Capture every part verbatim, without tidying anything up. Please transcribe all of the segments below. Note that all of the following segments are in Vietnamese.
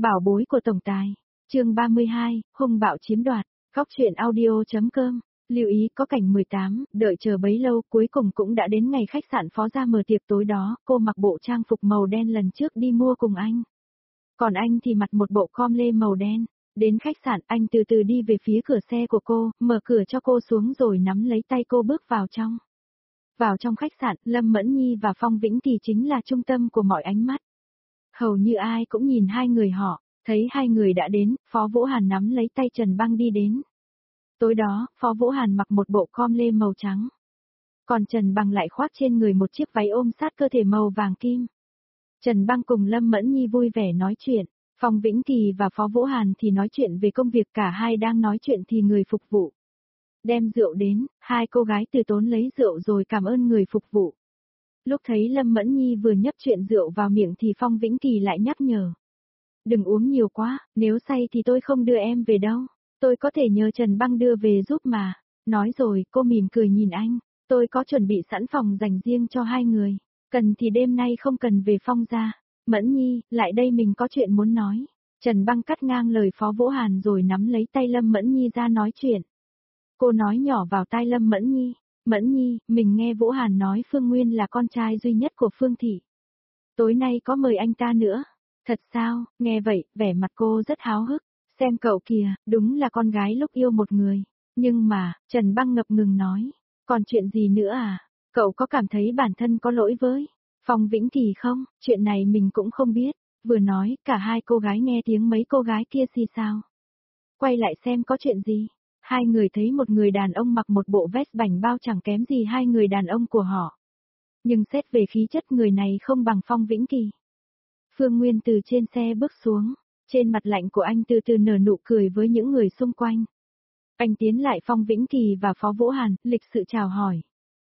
Bảo bối của tổng tài. Chương ba mươi hai, hung bạo chiếm đoạt. Góc truyện audio.com. Lưu ý có cảnh mười tám, đợi chờ bấy lâu, cuối cùng cũng đã đến ngày khách sạn Phó ra mở tiệc tối đó, cô mặc bộ trang phục màu đen lần trước đi mua cùng anh. Còn anh thì mặc một bộ com lê màu đen. Đến khách sạn, anh từ từ đi về phía cửa xe của cô, mở cửa cho cô xuống rồi nắm lấy tay cô bước vào trong. Vào trong khách sạn, Lâm Mẫn Nhi và Phong Vĩnh Kỳ chính là trung tâm của mọi ánh mắt. Hầu như ai cũng nhìn hai người họ, thấy hai người đã đến, Phó Vũ Hàn nắm lấy tay Trần Băng đi đến. Tối đó, Phó Vũ Hàn mặc một bộ com lê màu trắng. Còn Trần Băng lại khoác trên người một chiếc váy ôm sát cơ thể màu vàng kim. Trần Băng cùng Lâm Mẫn Nhi vui vẻ nói chuyện, Phong Vĩnh Kỳ và Phó Vũ Hàn thì nói chuyện về công việc, cả hai đang nói chuyện thì người phục vụ đem rượu đến, hai cô gái từ tốn lấy rượu rồi cảm ơn người phục vụ. Lúc thấy Lâm Mẫn Nhi vừa nhấp chuyện rượu vào miệng thì Phong Vĩnh Kỳ lại nhắc nhở. Đừng uống nhiều quá, nếu say thì tôi không đưa em về đâu, tôi có thể nhờ Trần Băng đưa về giúp mà. Nói rồi, cô mỉm cười nhìn anh, tôi có chuẩn bị sẵn phòng dành riêng cho hai người, cần thì đêm nay không cần về Phong ra. Mẫn Nhi, lại đây mình có chuyện muốn nói. Trần Băng cắt ngang lời Phó Vũ Hàn rồi nắm lấy tay Lâm Mẫn Nhi ra nói chuyện. Cô nói nhỏ vào tai Lâm Mẫn Nhi, Mẫn Nhi, mình nghe Vũ Hàn nói Phương Nguyên là con trai duy nhất của Phương Thị. Tối nay có mời anh ta nữa. Thật sao? Nghe vậy, vẻ mặt cô rất háo hức. Xem cậu kìa, đúng là con gái lúc yêu một người. Nhưng mà, Trần Băng ngập ngừng nói, còn chuyện gì nữa à? Cậu có cảm thấy bản thân có lỗi với Phong Vĩnh Kỳ không? Chuyện này mình cũng không biết. Vừa nói, cả hai cô gái nghe tiếng mấy cô gái kia xì xào. Quay lại xem có chuyện gì. Hai người thấy một người đàn ông mặc một bộ vest bảnh bao chẳng kém gì hai người đàn ông của họ. Nhưng xét về khí chất người này không bằng Phong Vĩnh Kỳ. Phương Nguyên từ trên xe bước xuống, trên mặt lạnh của anh từ từ nở nụ cười với những người xung quanh. Anh tiến lại Phong Vĩnh Kỳ và Phó Vũ Hàn, lịch sự chào hỏi.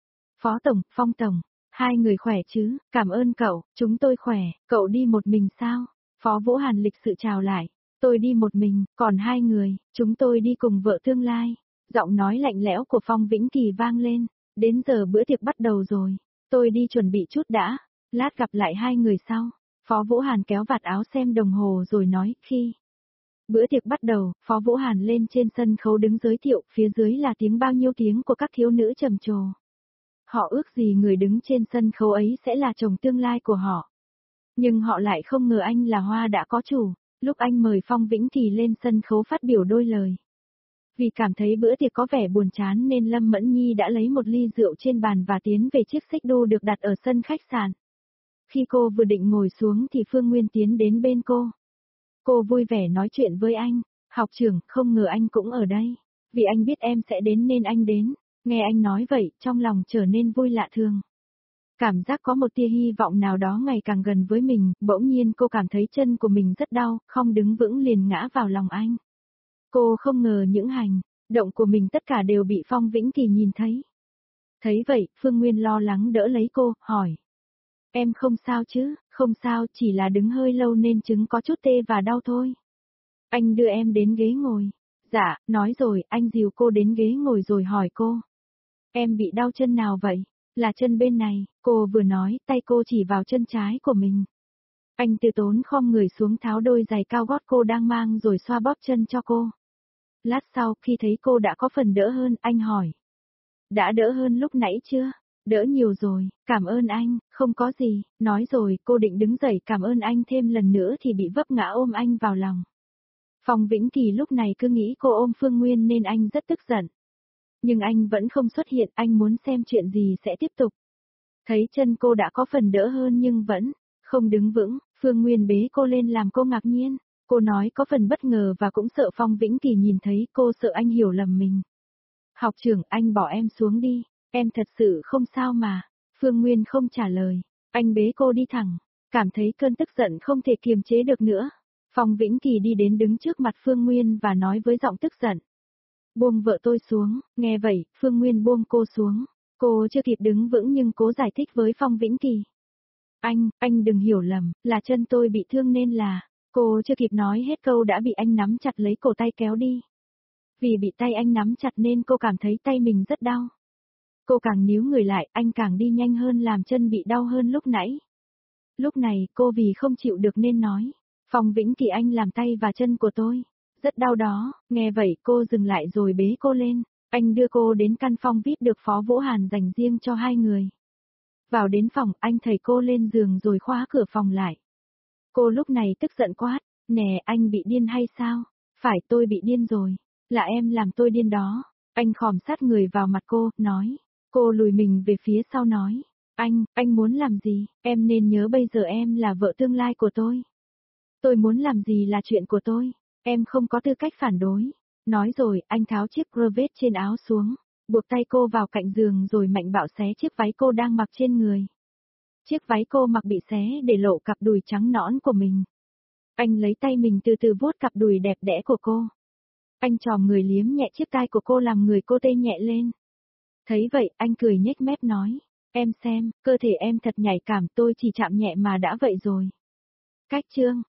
Phó Tổng, Phong Tổng, hai người khỏe chứ, cảm ơn cậu, chúng tôi khỏe, cậu đi một mình sao? Phó Vũ Hàn lịch sự chào lại. Tôi đi một mình, còn hai người, chúng tôi đi cùng vợ tương lai. Giọng nói lạnh lẽo của Phong Vĩnh Kỳ vang lên, đến giờ bữa tiệc bắt đầu rồi, tôi đi chuẩn bị chút đã, lát gặp lại hai người sau. Phó Vũ Hàn kéo vạt áo xem đồng hồ rồi nói, khi bữa tiệc bắt đầu, Phó Vũ Hàn lên trên sân khấu đứng giới thiệu, phía dưới là tiếng bao nhiêu tiếng của các thiếu nữ trầm trồ. Họ ước gì người đứng trên sân khấu ấy sẽ là chồng tương lai của họ. Nhưng họ lại không ngờ anh là hoa đã có chủ. Lúc anh mời Phong Vĩnh Kỳ lên sân khấu phát biểu đôi lời. Vì cảm thấy bữa tiệc có vẻ buồn chán nên Lâm Mẫn Nhi đã lấy một ly rượu trên bàn và tiến về chiếc xích đu được đặt ở sân khách sạn. Khi cô vừa định ngồi xuống thì Phương Nguyên tiến đến bên cô. Cô vui vẻ nói chuyện với anh, học trưởng, không ngờ anh cũng ở đây. Vì anh biết em sẽ đến nên anh đến. Nghe anh nói vậy, trong lòng trở nên vui lạ thường. Cảm giác có một tia hy vọng nào đó ngày càng gần với mình, bỗng nhiên cô cảm thấy chân của mình rất đau, không đứng vững liền ngã vào lòng anh. Cô không ngờ những hành động của mình tất cả đều bị Phong Vĩnh Kỳ nhìn thấy. Thấy vậy, Phương Nguyên lo lắng đỡ lấy cô, hỏi. Em không sao chứ? Không sao, chỉ là đứng hơi lâu nên chứng có chút tê và đau thôi. Anh đưa em đến ghế ngồi. Dạ, nói rồi, anh dìu cô đến ghế ngồi rồi hỏi cô. Em bị đau chân nào vậy? Là chân bên này, cô vừa nói, tay cô chỉ vào chân trái của mình. Anh từ tốn khom người xuống tháo đôi giày cao gót cô đang mang rồi xoa bóp chân cho cô. Lát sau, khi thấy cô đã có phần đỡ hơn, anh hỏi. Đã đỡ hơn lúc nãy chưa? Đỡ nhiều rồi, cảm ơn anh, không có gì. Nói rồi, cô định đứng dậy cảm ơn anh thêm lần nữa thì bị vấp ngã ôm anh vào lòng. Phong Vĩnh Kỳ lúc này cứ nghĩ cô ôm Phương Nguyên nên anh rất tức giận. Nhưng anh vẫn không xuất hiện, anh muốn xem chuyện gì sẽ tiếp tục. Thấy chân cô đã có phần đỡ hơn nhưng vẫn không đứng vững, Phương Nguyên bế cô lên làm cô ngạc nhiên. Cô nói có phần bất ngờ và cũng sợ Phong Vĩnh Kỳ nhìn thấy, cô sợ anh hiểu lầm mình. Học trưởng, anh bỏ em xuống đi, em thật sự không sao mà. Phương Nguyên không trả lời, anh bế cô đi thẳng, cảm thấy cơn tức giận không thể kiềm chế được nữa. Phong Vĩnh Kỳ đi đến đứng trước mặt Phương Nguyên và nói với giọng tức giận. Buông vợ tôi xuống, nghe vậy, Phương Nguyên buông cô xuống. Cô chưa kịp đứng vững nhưng cố giải thích với Phong Vĩnh Kỳ. Anh, anh đừng hiểu lầm, là chân tôi bị thương nên là, cô chưa kịp nói hết câu đã bị anh nắm chặt lấy cổ tay kéo đi. Vì bị tay anh nắm chặt nên cô cảm thấy tay mình rất đau. Cô càng níu người lại, anh càng đi nhanh hơn làm chân bị đau hơn lúc nãy. Lúc này, cô vì không chịu được nên nói. Phong Vĩnh Kỳ anh làm tay và chân của tôi. Rất đau đó, nghe vậy cô dừng lại rồi bế cô lên. Anh đưa cô đến căn phòng vi ai pi được Phó Vũ Hàn dành riêng cho hai người. Vào đến phòng, anh thầy cô lên giường rồi khóa cửa phòng lại. Cô lúc này tức giận quát, nè anh bị điên hay sao? Phải tôi bị điên rồi, là em làm tôi điên đó. Anh khom sát người vào mặt cô, nói. Cô lùi mình về phía sau nói, anh, anh muốn làm gì? Em nên nhớ bây giờ em là vợ tương lai của tôi. Tôi muốn làm gì là chuyện của tôi, em không có tư cách phản đối. Nói rồi, anh tháo chiếc crevette trên áo xuống, buộc tay cô vào cạnh giường rồi mạnh bạo xé chiếc váy cô đang mặc trên người. Chiếc váy cô mặc bị xé để lộ cặp đùi trắng nõn của mình. Anh lấy tay mình từ từ vuốt cặp đùi đẹp đẽ của cô. Anh chòm người liếm nhẹ chiếc tai của cô làm người cô tê nhẹ lên. Thấy vậy, anh cười nhếch mép nói, em xem, cơ thể em thật nhạy cảm, tôi chỉ chạm nhẹ mà đã vậy rồi. Cách chương